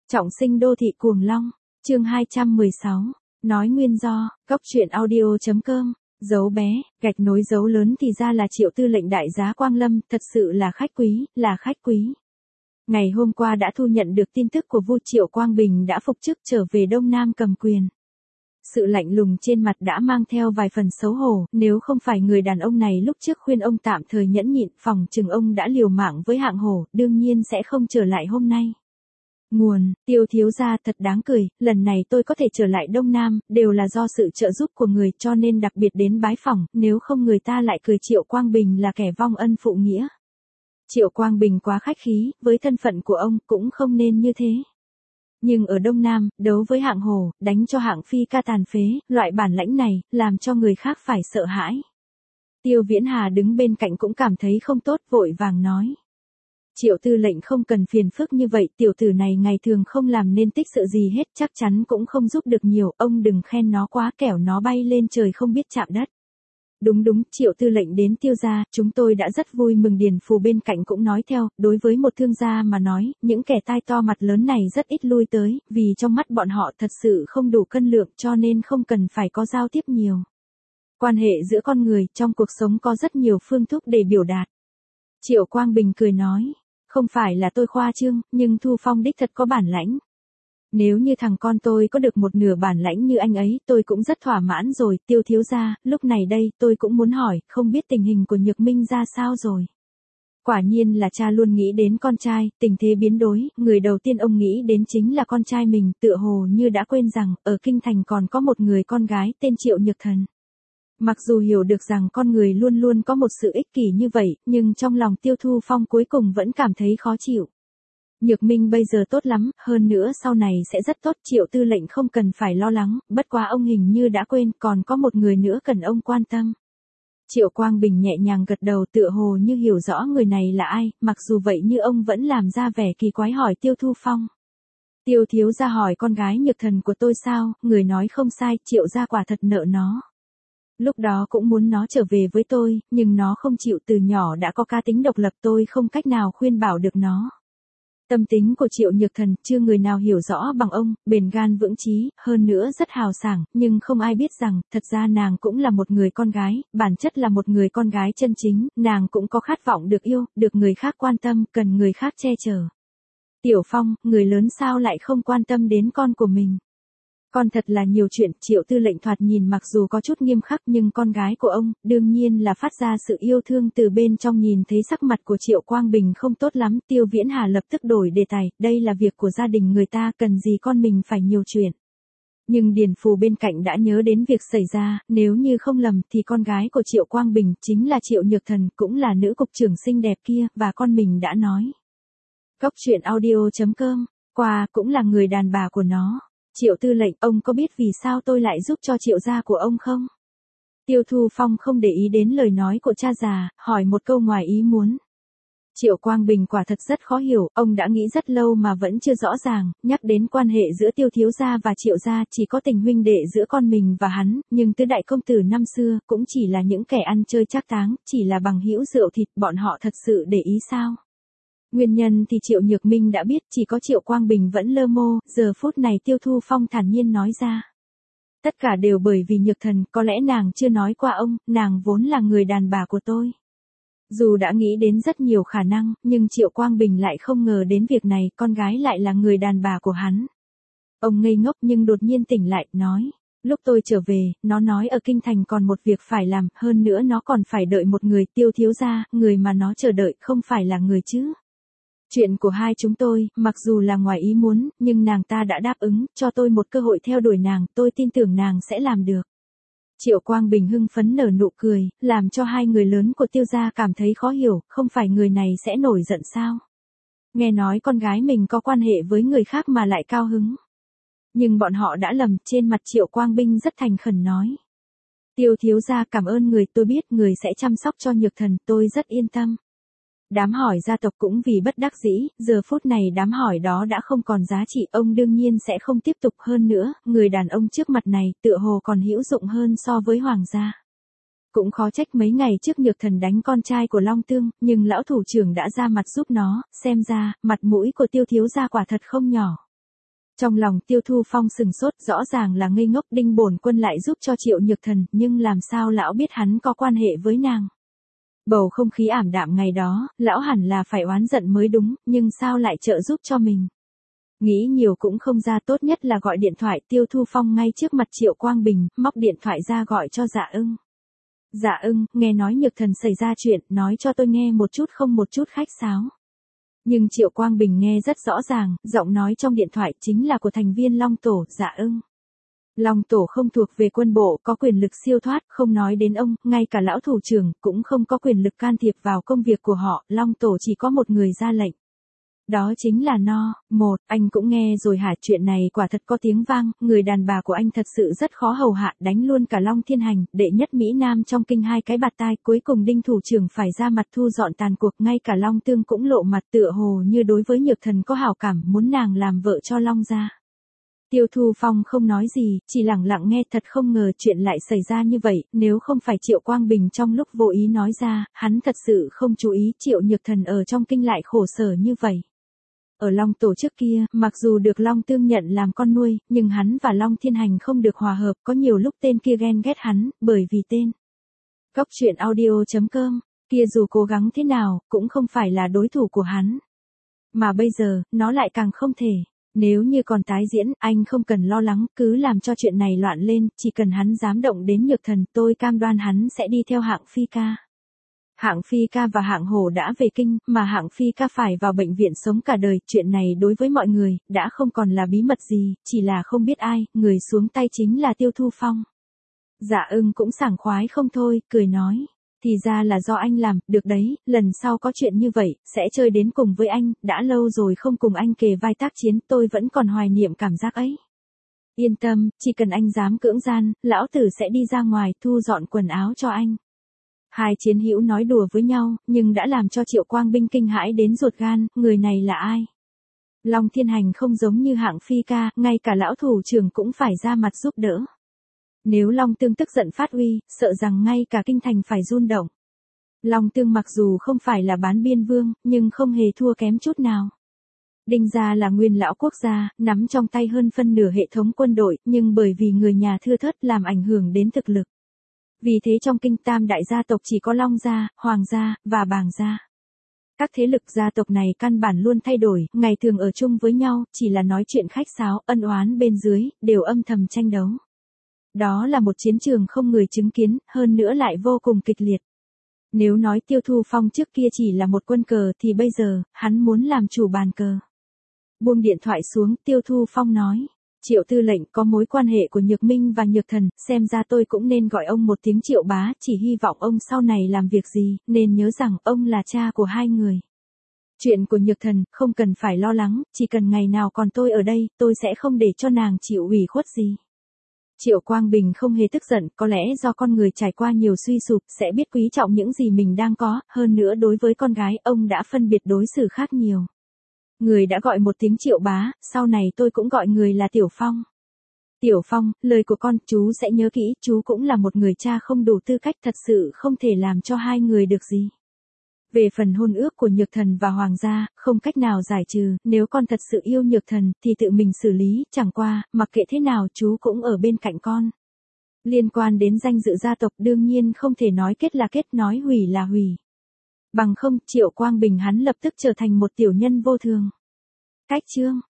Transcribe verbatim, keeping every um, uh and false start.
Trọng sinh đô thị cuồng long, chương hai trăm mười sáu, nói nguyên do, góc truyện audio.com, dấu bé, gạch nối dấu lớn thì ra là Triệu tư lệnh đại giá Quang Lâm, thật sự là khách quý, là khách quý. Ngày hôm qua đã thu nhận được tin tức của Vu Triệu Quang Bình đã phục chức trở về Đông Nam cầm quyền. Sự lạnh lùng trên mặt đã mang theo vài phần xấu hổ, nếu không phải người đàn ông này lúc trước khuyên ông tạm thời nhẫn nhịn, phòng chừng ông đã liều mạng với hạng hổ, đương nhiên sẽ không trở lại hôm nay. Nguồn, Tiêu thiếu gia thật đáng cười, lần này tôi có thể trở lại Đông Nam, đều là do sự trợ giúp của người cho nên đặc biệt đến bái phỏng, nếu không người ta lại cười Triệu Quang Bình là kẻ vong ân phụ nghĩa. Triệu Quang Bình quá khách khí, với thân phận của ông cũng không nên như thế. Nhưng ở Đông Nam, đấu với hạng hổ, đánh cho hạng phi ca tàn phế, loại bản lãnh này, làm cho người khác phải sợ hãi. Tiêu Viễn Hà đứng bên cạnh cũng cảm thấy không tốt, vội vàng nói. Triệu tư lệnh không cần phiền phức như vậy, tiểu tử này ngày thường không làm nên tích sự gì hết, chắc chắn cũng không giúp được nhiều, ông đừng khen nó quá kẻo nó bay lên trời không biết chạm đất. Đúng đúng, Triệu tư lệnh đến Tiêu gia, chúng tôi đã rất vui mừng. Điền Phù bên cạnh cũng nói theo, đối với một thương gia mà nói, những kẻ tai to mặt lớn này rất ít lui tới, vì trong mắt bọn họ thật sự không đủ cân lượng cho nên không cần phải có giao tiếp nhiều. Quan hệ giữa con người trong cuộc sống có rất nhiều phương thức để biểu đạt. Triệu Quang Bình cười nói, không phải là tôi khoa trương, nhưng Thu Phong đích thật có bản lãnh. Nếu như thằng con tôi có được một nửa bản lãnh như anh ấy, tôi cũng rất thỏa mãn rồi. Tiêu thiếu gia, lúc này đây, tôi cũng muốn hỏi, không biết tình hình của Nhược Minh ra sao rồi. Quả nhiên là cha luôn nghĩ đến con trai, tình thế biến đổi, người đầu tiên ông nghĩ đến chính là con trai mình, tựa hồ như đã quên rằng, ở Kinh Thành còn có một người con gái tên Triệu Nhược Thần. Mặc dù hiểu được rằng con người luôn luôn có một sự ích kỷ như vậy, nhưng trong lòng Tiêu Thu Phong cuối cùng vẫn cảm thấy khó chịu. Nhược Minh bây giờ tốt lắm, hơn nữa sau này sẽ rất tốt, Triệu tư lệnh không cần phải lo lắng, bất quá ông hình như đã quên, còn có một người nữa cần ông quan tâm. Triệu Quang Bình nhẹ nhàng gật đầu, tựa hồ như hiểu rõ người này là ai, mặc dù vậy như ông vẫn làm ra vẻ kỳ quái hỏi Tiêu Thu Phong. Tiêu thiếu gia hỏi con gái Nhược Thần của tôi sao, người nói không sai, Triệu gia quả thật nợ nó. Lúc đó cũng muốn nó trở về với tôi, nhưng nó không chịu, từ nhỏ đã có cá tính độc lập, tôi không cách nào khuyên bảo được nó. Tâm tính của Triệu Nhược Thần, chưa người nào hiểu rõ bằng ông, bền gan vững chí, hơn nữa rất hào sảng, nhưng không ai biết rằng, thật ra nàng cũng là một người con gái, bản chất là một người con gái chân chính, nàng cũng có khát vọng được yêu, được người khác quan tâm, cần người khác che chở. Tiểu Phong, người lớn sao lại không quan tâm đến con của mình? Con thật là nhiều chuyện, Triệu tư lệnh thoạt nhìn mặc dù có chút nghiêm khắc nhưng con gái của ông, đương nhiên là phát ra sự yêu thương từ bên trong. Nhìn thấy sắc mặt của Triệu Quang Bình không tốt lắm, Tiêu Viễn Hà lập tức đổi đề tài, đây là việc của gia đình người ta, cần gì con mình phải nhiều chuyện. Nhưng Điền Phù bên cạnh đã nhớ đến việc xảy ra, nếu như không lầm thì con gái của Triệu Quang Bình chính là Triệu Nhược Thần, cũng là nữ cục trưởng xinh đẹp kia, và con mình đã nói. Góc truyện audio.com, qua cũng là người đàn bà của nó. Triệu tư lệnh, ông có biết vì sao tôi lại giúp cho Triệu gia của ông không? Tiêu Thu Phong không để ý đến lời nói của cha già, hỏi một câu ngoài ý muốn. Triệu Quang Bình quả thật rất khó hiểu, ông đã nghĩ rất lâu mà vẫn chưa rõ ràng, nhắc đến quan hệ giữa Tiêu thiếu gia và Triệu gia chỉ có tình huynh đệ giữa con mình và hắn, nhưng tứ đại công tử năm xưa cũng chỉ là những kẻ ăn chơi trác táng, chỉ là bằng hữu rượu thịt, bọn họ thật sự để ý sao? Nguyên nhân thì Triệu Nhược Minh đã biết, chỉ có Triệu Quang Bình vẫn lơ mô, giờ phút này Tiêu Thu Phong thản nhiên nói ra. Tất cả đều bởi vì Nhược Thần, có lẽ nàng chưa nói qua ông, nàng vốn là người đàn bà của tôi. Dù đã nghĩ đến rất nhiều khả năng, nhưng Triệu Quang Bình lại không ngờ đến việc này, con gái lại là người đàn bà của hắn. Ông ngây ngốc nhưng đột nhiên tỉnh lại, nói. Lúc tôi trở về, nó nói ở Kinh Thành còn một việc phải làm, hơn nữa nó còn phải đợi một người, Tiêu thiếu gia, người mà nó chờ đợi không phải là người chứ. Chuyện của hai chúng tôi, mặc dù là ngoài ý muốn, nhưng nàng ta đã đáp ứng, cho tôi một cơ hội theo đuổi nàng, tôi tin tưởng nàng sẽ làm được. Triệu Quang Bình hưng phấn nở nụ cười, làm cho hai người lớn của Tiêu gia cảm thấy khó hiểu, không phải người này sẽ nổi giận sao? Nghe nói con gái mình có quan hệ với người khác mà lại cao hứng. Nhưng bọn họ đã lầm, trên mặt Triệu Quang Bình rất thành khẩn nói. Tiêu thiếu gia cảm ơn người, tôi biết người sẽ chăm sóc cho Nhược Thần, tôi rất yên tâm. Đám hỏi gia tộc cũng vì bất đắc dĩ, giờ phút này đám hỏi đó đã không còn giá trị, ông đương nhiên sẽ không tiếp tục, hơn nữa, người đàn ông trước mặt này tựa hồ còn hữu dụng hơn so với hoàng gia. Cũng khó trách mấy ngày trước Nhược Thần đánh con trai của Long Tương, nhưng lão thủ trưởng đã ra mặt giúp nó, xem ra, mặt mũi của Tiêu thiếu gia quả thật không nhỏ. Trong lòng Tiêu Thu Phong sừng sốt, rõ ràng là ngây ngốc, Đinh bổn quân lại giúp cho Triệu Nhược Thần, nhưng làm sao lão biết hắn có quan hệ với nàng. Bầu không khí ảm đạm ngày đó, lão hẳn là phải oán giận mới đúng, nhưng sao lại trợ giúp cho mình. Nghĩ nhiều cũng không ra, tốt nhất là gọi điện thoại. Tiêu Thu Phong ngay trước mặt Triệu Quang Bình, móc điện thoại ra gọi cho Dạ Ưng. Dạ Ưng, nghe nói Nhược Thần xảy ra chuyện, nói cho tôi nghe một chút không một chút khách sáo. Nhưng Triệu Quang Bình nghe rất rõ ràng, giọng nói trong điện thoại chính là của thành viên Long Tổ. Dạ Ưng. Long Tổ không thuộc về quân bộ, có quyền lực siêu thoát, không nói đến ông, ngay cả lão thủ trưởng cũng không có quyền lực can thiệp vào công việc của họ, Long Tổ chỉ có một người ra lệnh. Đó chính là No. Một, anh cũng nghe rồi hả, chuyện này quả thật có tiếng vang, người đàn bà của anh thật sự rất khó hầu hạ, đánh luôn cả Long Thiên Hành, đệ nhất Mỹ Nam trong kinh hai cái bạt tai, cuối cùng Đinh thủ trưởng phải ra mặt thu dọn tàn cuộc, ngay cả Long Tương cũng lộ mặt, tựa hồ như đối với Nhược Thần có hảo cảm, muốn nàng làm vợ cho Long gia. Tiêu Thu Phong không nói gì, chỉ lặng lặng nghe, thật không ngờ chuyện lại xảy ra như vậy, nếu không phải Triệu Quang Bình trong lúc vô ý nói ra, hắn thật sự không chú ý Triệu Nhược Thần ở trong kinh lại khổ sở như vậy. Ở Long Tổ trước kia, mặc dù được Long Tương nhận làm con nuôi, nhưng hắn và Long Thiên Hành không được hòa hợp, có nhiều lúc tên kia ghen ghét hắn, bởi vì tên. Cóc truyện audio chấm com, kia dù cố gắng thế nào, cũng không phải là đối thủ của hắn. Mà bây giờ, nó lại càng không thể. Nếu như còn tái diễn, anh không cần lo lắng, cứ làm cho chuyện này loạn lên, chỉ cần hắn dám động đến Nhược Thần, tôi cam đoan hắn sẽ đi theo Hạng Phi ca. Hạng Phi ca và Hạng Hổ đã về kinh, mà Hạng Phi ca phải vào bệnh viện sống cả đời, chuyện này đối với mọi người, đã không còn là bí mật gì, chỉ là không biết ai, người xuống tay chính là Tiêu Thu Phong. Dạ Ưng cũng sảng khoái không thôi, cười nói. Thì ra là do anh làm, được đấy, lần sau có chuyện như vậy, sẽ chơi đến cùng với anh, đã lâu rồi không cùng anh kề vai tác chiến, tôi vẫn còn hoài niệm cảm giác ấy. Yên tâm, chỉ cần anh dám cưỡng gian, lão tử sẽ đi ra ngoài, thu dọn quần áo cho anh. Hai chiến hữu nói đùa với nhau, nhưng đã làm cho Triệu Quang Bình kinh hãi đến ruột gan, người này là ai? Long Thiên Hành không giống như Hạng Phi ca, ngay cả lão thủ trưởng cũng phải ra mặt giúp đỡ. Nếu Long Tương tức giận phát uy, sợ rằng ngay cả kinh thành phải run động. Long Tương mặc dù không phải là bán biên vương, nhưng không hề thua kém chút nào. Đinh gia là nguyên lão quốc gia, nắm trong tay hơn phân nửa hệ thống quân đội, nhưng bởi vì người nhà thưa thớt làm ảnh hưởng đến thực lực. Vì thế trong kinh tam đại gia tộc chỉ có Long gia, Hoàng gia, và Bàng gia. Các thế lực gia tộc này căn bản luôn thay đổi, ngày thường ở chung với nhau, chỉ là nói chuyện khách sáo, ân oán bên dưới, đều âm thầm tranh đấu. Đó là một chiến trường không người chứng kiến, hơn nữa lại vô cùng kịch liệt. Nếu nói Tiêu Thu Phong trước kia chỉ là một quân cờ thì bây giờ, hắn muốn làm chủ bàn cờ. Buông điện thoại xuống, Tiêu Thu Phong nói. Triệu tư lệnh, có mối quan hệ của Nhược Minh và Nhược Thần, xem ra tôi cũng nên gọi ông một tiếng Triệu bá, chỉ hy vọng ông sau này làm việc gì, nên nhớ rằng ông là cha của hai người. Chuyện của Nhược Thần, không cần phải lo lắng, chỉ cần ngày nào còn tôi ở đây, tôi sẽ không để cho nàng chịu ủy khuất gì. Triệu Quang Bình không hề tức giận, có lẽ do con người trải qua nhiều suy sụp, sẽ biết quý trọng những gì mình đang có, hơn nữa đối với con gái, ông đã phân biệt đối xử khác nhiều. Người đã gọi một tiếng Triệu bá, sau này tôi cũng gọi người là Tiểu Phong. Tiểu Phong, lời của con, chú sẽ nhớ kỹ, chú cũng là một người cha không đủ tư cách, thật sự không thể làm cho hai người được gì. Về phần hôn ước của Nhược Thần và Hoàng gia, không cách nào giải trừ, nếu con thật sự yêu Nhược Thần, thì tự mình xử lý, chẳng qua, mặc kệ thế nào chú cũng ở bên cạnh con. Liên quan đến danh dự gia tộc đương nhiên không thể nói kết là kết, nói hủy là hủy. Bằng không, Triệu Quang Bình hắn lập tức trở thành một tiểu nhân vô thường. Cách chương